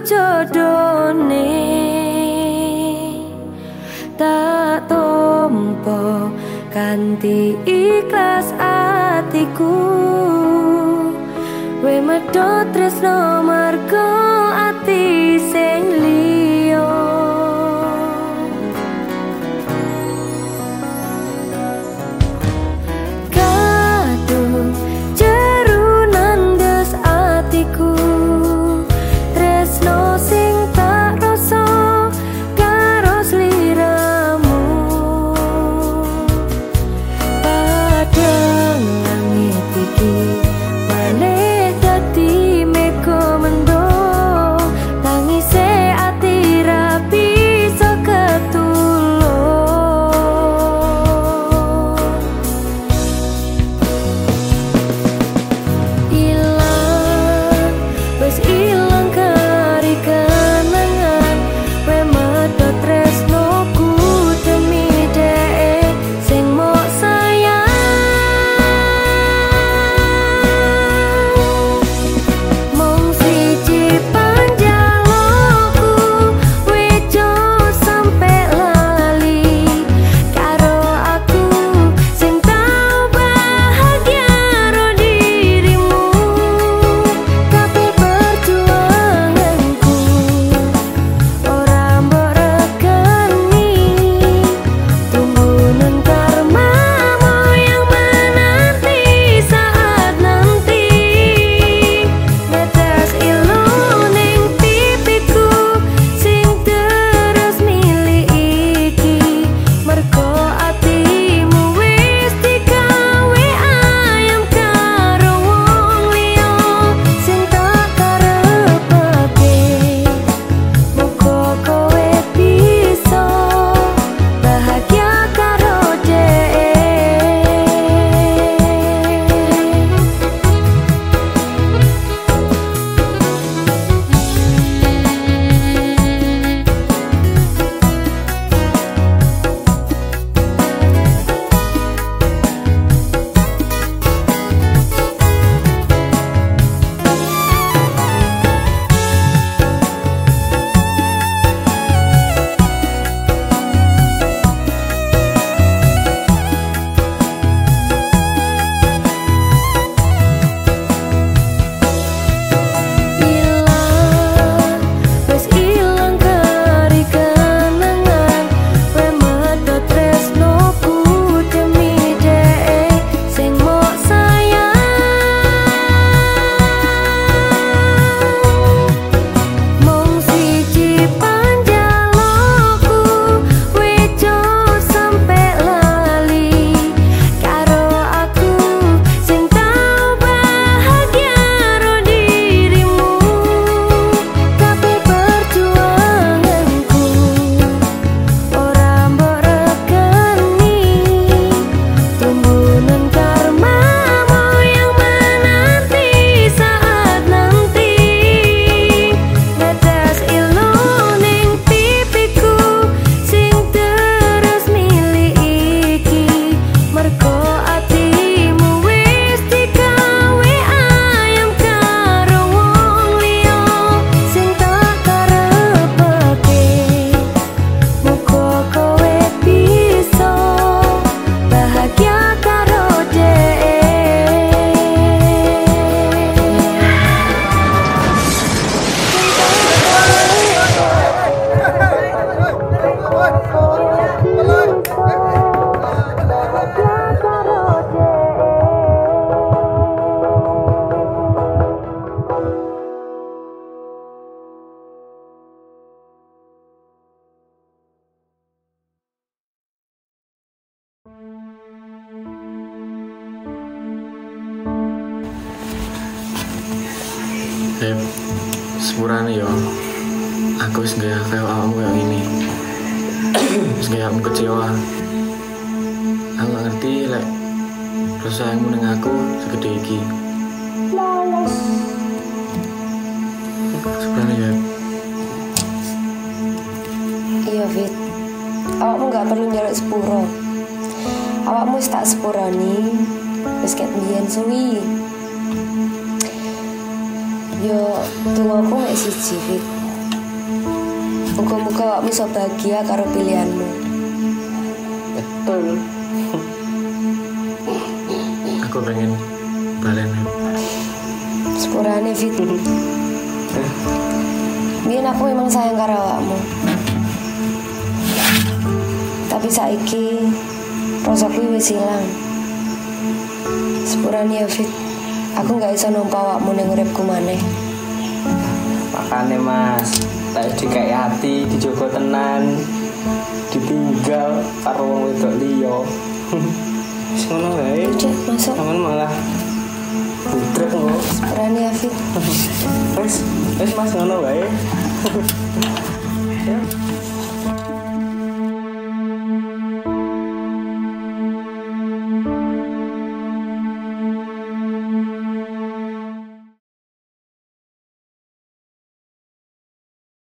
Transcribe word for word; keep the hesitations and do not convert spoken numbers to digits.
jodone tak tompo kanthi ikhlas atiku we medhot tresno marga ati sing liya kadung jeru nandes atiku tresno sing tak rasa karo sliramu padang langit iki malih dadi mega mendung tangise ati rapi so ketulung ilang wis ilang kari kenangan we medhot tresnoku demi dhek sing mok sayang mung siji panjalukku wejo sampe lali karo aku sing tau bahagia ro dirimu kabeh perjuanganku ora mbok regani tunggu nun karmamu yang menanti saat nanti netes ilu ning pipiku sing terus milih iki mergo atimu wis digawe ayam karo wong liya sing tak karepake muga kowe bisa bahagia karo dhek ilang wis ilang kari kenangan we medhot tresnoku demi dhek sing mok sayang mung siji panjalukku wejo sampe lali karo aku sing tau bahagia ro dirimu kabeh perjuanganku ora mbok regani tunggu nun karmamu yang menanti saat nanti netes ilu ning pipiku sing terus milih iki mergo atimu wis digawe ayam karo wong liya sing tak karepake muga kowe bisa bahagia karo dhek Beb, sepurane yo. Aku wis gak kayak awakmu kayak gini. Wis gak aku kecewa. Aku gak ngerti lek rasa sayangmu ning aku segede iki. Sepurane ya. Iya, Fit. Awakmu gak perlu njaluk sepuro. Awakmu wis tak sepurani. Wis ket mbiyen suwi. Yo, tunggu aku mek siji, Fit. Muga-muga awakmu iso bahagia karo pilihanmu. Betul. Aku pengen balen. Sepurane Fit. Biyen aku memang sayang karo awakmu. Tapi saiki rasaku wis ilang. Sepurane ya Fit. Aku gak iso nampa awakmu ning uripku maneh. Makane Mas, tak dikai hati dijogo tenan, ditinggal karo wong wedok liya. Wis ngono wae. Cek masuk. Sampeyan malah butrek kok. Sepurane ya Fit. Wis, wis Mas ngono wae. Ya.